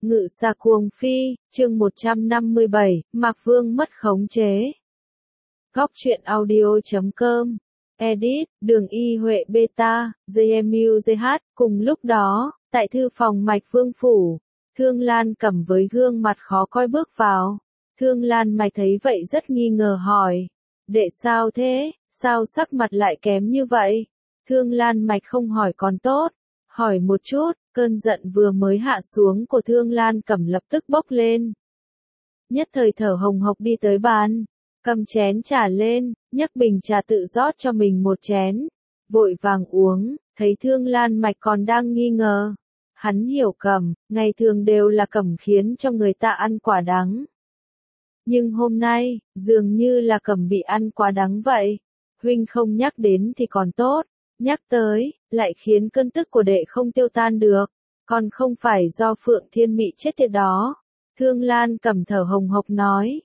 Ngự xa cuồng phi, chương 157, Mạc Vương mất khống chế. Góc truyện audio.com. Edit, Đường Y Huệ Beta, JMUJH. Cùng lúc đó, tại thư phòng Mạch Vương phủ, Thương Lan Cẩm với gương mặt khó coi bước vào. Thương Lan Mạch thấy vậy rất nghi ngờ hỏi. Đệ sao thế, sao sắc mặt lại kém như vậy? Thương Lan Mạch không hỏi còn tốt. Hỏi một chút, cơn giận vừa mới hạ xuống của Thương Lan Cẩm lập tức bốc lên. Nhất thời thở hồng hộc đi tới bàn, cầm chén trà lên, nhấc bình trà tự rót cho mình một chén, vội vàng uống, thấy Thương Lan Mạch còn đang nghi ngờ. Hắn hiểu Cẩm, ngày thường đều là Cẩm khiến cho người ta ăn quả đắng. Nhưng hôm nay, dường như là Cẩm bị ăn quá đắng vậy. Huynh không nhắc đến thì còn tốt, nhắc tới, lại khiến cơn tức của đệ không tiêu tan được, còn không phải do Phượng Thiên Mị chết tiệt đó. Thương Lan Cẩm thở hồng hộc nói,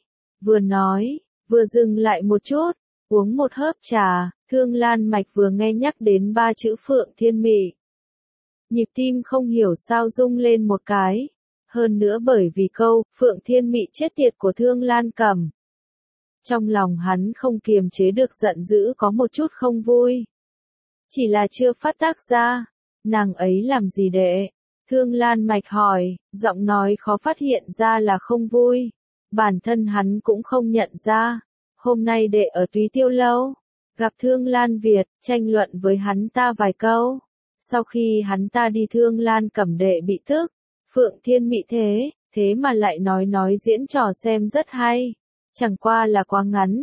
vừa dừng lại một chút, uống một hớp trà. Thương Lan Mạch vừa nghe nhắc đến ba chữ Phượng Thiên Mị, nhịp tim không hiểu sao rung lên một cái, hơn nữa bởi vì câu Phượng Thiên Mị chết tiệt của Thương Lan Cẩm. Trong lòng hắn không kiềm chế được giận dữ, có một chút không vui. Chỉ là chưa phát tác ra. Nàng ấy làm gì đệ? Thương Lan Mạch hỏi, giọng nói khó phát hiện ra là không vui. Bản thân hắn cũng không nhận ra. Hôm nay đệ ở Túy Tiêu Lâu, gặp Thương Lan Việt, tranh luận với hắn ta vài câu. Sau khi hắn ta đi Thương Lan Cẩm đệ bị tức. Phượng Thiên Mị thế mà lại nói diễn trò xem rất hay. Chẳng qua là quá ngắn,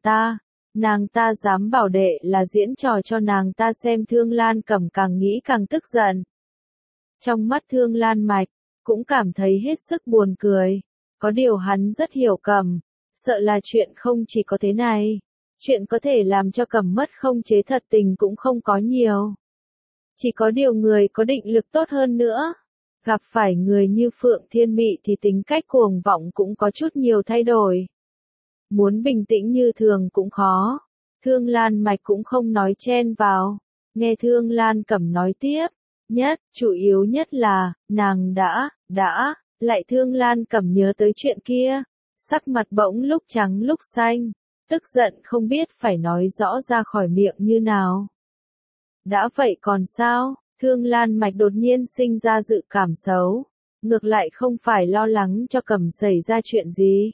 nàng ta dám bảo đệ là diễn trò cho nàng ta xem. Thương Lan Cẩm càng nghĩ càng tức giận. Trong mắt Thương Lan Mạch, cũng cảm thấy hết sức buồn cười. Có điều hắn rất hiểu Cẩm, sợ là chuyện không chỉ có thế này. Chuyện có thể làm cho Cẩm mất khống chế thật tình cũng không có nhiều. Chỉ có điều người có định lực tốt hơn nữa. Gặp phải người như Phượng Thiên Mị thì tính cách cuồng vọng cũng có chút nhiều thay đổi. Muốn bình tĩnh như thường cũng khó. Thương Lan Mạch cũng không nói chen vào. Nghe Thương Lan Cẩm nói tiếp. Chủ yếu nhất là, nàng đã, lại Thương Lan Cẩm nhớ tới chuyện kia. Sắc mặt bỗng lúc trắng lúc xanh. Tức giận không biết phải nói rõ ra khỏi miệng như nào. Đã vậy còn sao? Thương Lan Mạch đột nhiên sinh ra dự cảm xấu. Ngược lại không phải lo lắng cho Cẩm xảy ra chuyện gì.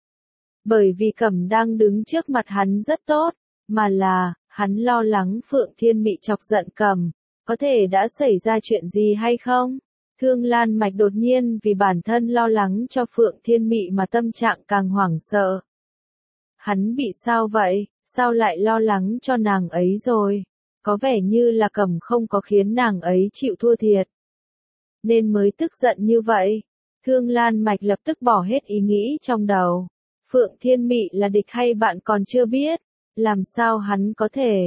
Bởi vì Cẩm đang đứng trước mặt hắn rất tốt, mà là, hắn lo lắng Phượng Thiên Mị chọc giận Cẩm, có thể đã xảy ra chuyện gì hay không? Thương Lan Mạch đột nhiên vì bản thân lo lắng cho Phượng Thiên Mị mà tâm trạng càng hoảng sợ. Hắn bị sao vậy, sao lại lo lắng cho nàng ấy rồi? Có vẻ như là Cẩm không có khiến nàng ấy chịu thua thiệt, nên mới tức giận như vậy. Thương Lan Mạch lập tức bỏ hết ý nghĩ trong đầu. Phượng Thiên Mị là địch hay bạn còn chưa biết, làm sao hắn có thể.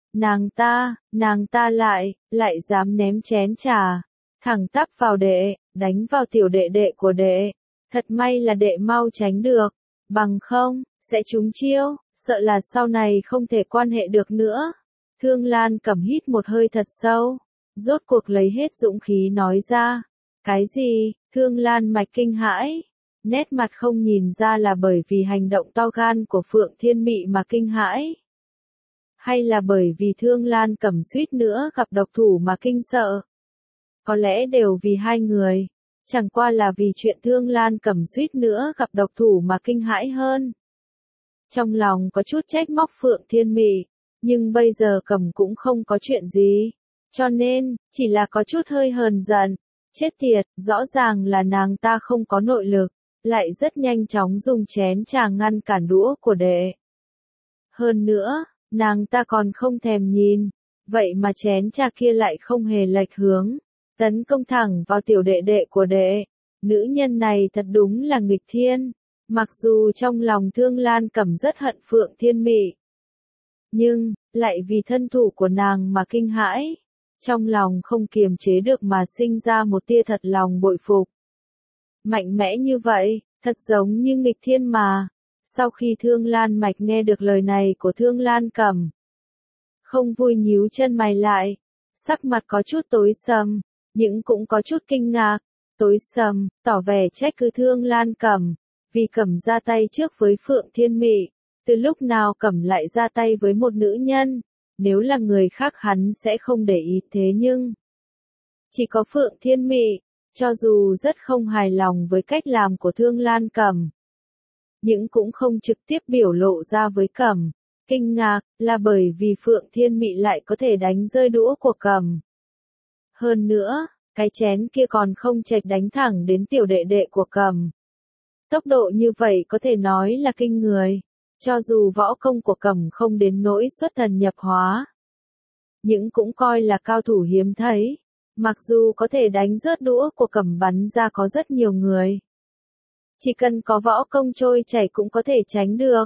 Nàng ta lại dám ném chén trà, thẳng tắp vào đệ, đánh vào tiểu đệ đệ của đệ. Thật may là đệ mau tránh được, bằng không, sẽ trúng chiêu, sợ là sau này không thể quan hệ được nữa. Thương Lan Cẩm hít một hơi thật sâu, rốt cuộc lấy hết dũng khí nói ra. Cái gì? Thương Lan Mạch kinh hãi. Nét mặt không nhìn ra là bởi vì hành động to gan của Phượng Thiên Mị mà kinh hãi. Hay là bởi vì Thương Lan Cẩm suýt nữa gặp độc thủ mà kinh sợ. Có lẽ đều vì hai người. Chẳng qua là vì chuyện Thương Lan Cẩm suýt nữa gặp độc thủ mà kinh hãi hơn. Trong lòng có chút trách móc Phượng Thiên Mị. Nhưng bây giờ Cẩm cũng không có chuyện gì. Cho nên, chỉ là có chút hơi hờn giận. Chết tiệt, rõ ràng là nàng ta không có nội lực. Lại rất nhanh chóng dùng chén trà ngăn cản đũa của đệ. Hơn nữa, nàng ta còn không thèm nhìn. Vậy mà chén trà kia lại không hề lệch hướng. Tấn công thẳng vào tiểu đệ đệ của đệ. Nữ nhân này thật đúng là nghịch thiên. Mặc dù trong lòng Thương Lan Cẩm rất hận Phượng Thiên Mị, nhưng, lại vì thân thủ của nàng mà kinh hãi. Trong lòng không kiềm chế được mà sinh ra một tia thật lòng bội phục. Mạnh mẽ như vậy, thật giống như nghịch thiên mà. Sau khi Thương Lan Mạch nghe được lời này của Thương Lan Cẩm, không vui nhíu chân mày lại. Sắc mặt có chút tối sầm, nhưng cũng có chút kinh ngạc. tối sầm, tỏ vẻ trách cứ Thương Lan Cẩm, vì Cẩm ra tay trước với Phượng Thiên Mị, từ lúc nào Cẩm lại ra tay với một nữ nhân, nếu là người khác hắn sẽ không để ý thế nhưng chỉ có Phượng Thiên Mị, cho dù rất không hài lòng với cách làm của Thương Lan Cẩm, nhưng cũng không trực tiếp biểu lộ ra với Cẩm. Kinh ngạc là bởi vì Phượng Thiên Mị lại có thể đánh rơi đũa của Cẩm. Hơn nữa, cái chén kia còn không chệch đánh thẳng đến tiểu đệ đệ của Cẩm. Tốc độ như vậy có thể nói là kinh người, cho dù võ công của Cẩm không đến nỗi xuất thần nhập hóa, nhưng cũng coi là cao thủ hiếm thấy. Mặc dù có thể đánh rớt đũa của Cẩm bắn ra có rất nhiều người, chỉ cần có võ công trôi chảy cũng có thể tránh được.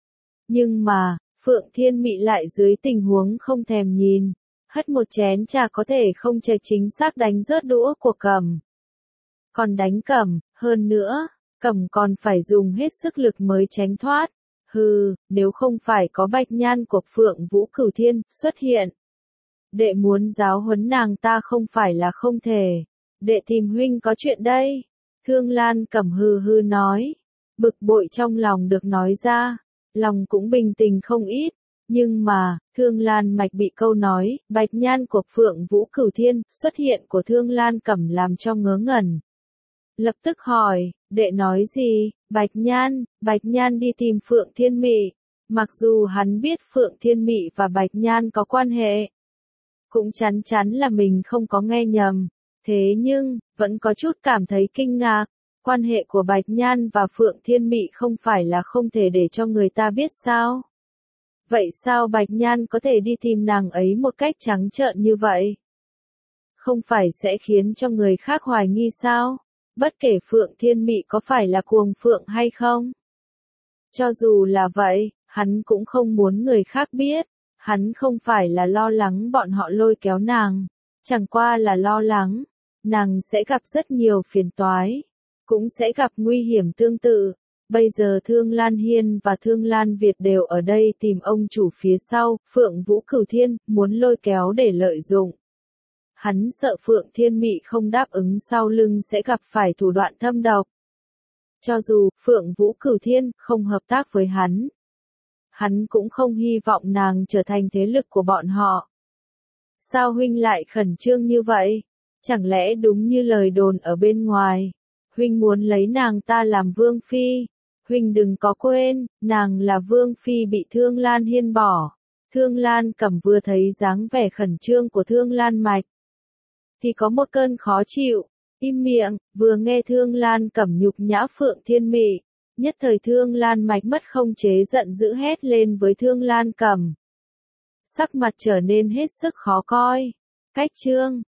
Nhưng mà, Phượng Thiên Mị lại dưới tình huống không thèm nhìn, hất một chén trà có thể không chệch chính xác đánh rớt đũa của Cẩm. Còn đánh Cẩm, hơn nữa, Cẩm còn phải dùng hết sức lực mới tránh thoát. Hừ, nếu không phải có Bạch Nhan của Phượng Vũ Cửu Thiên xuất hiện, đệ muốn giáo huấn nàng ta không phải là không thể. Đệ tìm huynh có chuyện đây. Thương Lan Cẩm hừ hừ nói. Bực bội trong lòng được nói ra, lòng cũng bình tình không ít. Nhưng mà, Thương Lan Mạch bị câu nói, Bạch Nhan của Phượng Vũ Cửu Thiên, xuất hiện của Thương Lan Cẩm làm cho ngớ ngẩn. Lập tức hỏi, đệ nói gì? Bạch Nhan đi tìm Phượng Thiên Mị. Mặc dù hắn biết Phượng Thiên Mị và Bạch Nhan có quan hệ, cũng chắn chắn là mình không có nghe nhầm. Thế nhưng, vẫn có chút cảm thấy kinh ngạc. Quan hệ của Bạch Nhan và Phượng Thiên Mị không phải là không thể để cho người ta biết sao? Vậy sao Bạch Nhan có thể đi tìm nàng ấy một cách trắng trợn như vậy? Không phải sẽ khiến cho người khác hoài nghi sao? Bất kể Phượng Thiên Mị có phải là cuồng phượng hay không? Cho dù là vậy, hắn cũng không muốn người khác biết. Hắn không phải là lo lắng bọn họ lôi kéo nàng, chẳng qua là lo lắng, nàng sẽ gặp rất nhiều phiền toái, cũng sẽ gặp nguy hiểm tương tự. Bây giờ Thương Lan Hiên và Thương Lan Việt đều ở đây tìm ông chủ phía sau, Phượng Vũ Cửu Thiên, muốn lôi kéo để lợi dụng. Hắn sợ Phượng Thiên Mị không đáp ứng sau lưng sẽ gặp phải thủ đoạn thâm độc. Cho dù Phượng Vũ Cửu Thiên không hợp tác với hắn cũng không hy vọng nàng trở thành thế lực của bọn họ. Sao huynh lại khẩn trương như vậy? Chẳng lẽ đúng như lời đồn ở bên ngoài? Huynh muốn lấy nàng ta làm vương phi? Huynh đừng có quên, nàng là vương phi bị Thương Lan Hiên bỏ. Thương Lan Cẩm vừa thấy dáng vẻ khẩn trương của Thương Lan Mạch, thì có một cơn khó chịu, im miệng, vừa nghe Thương Lan Cẩm nhục nhã Phượng Thiên Mị. Nhất thời Thương Lan Mạch mất không chế giận dữ hét lên với Thương Lan Cẩm. Sắc mặt trở nên hết sức khó coi. Cách chương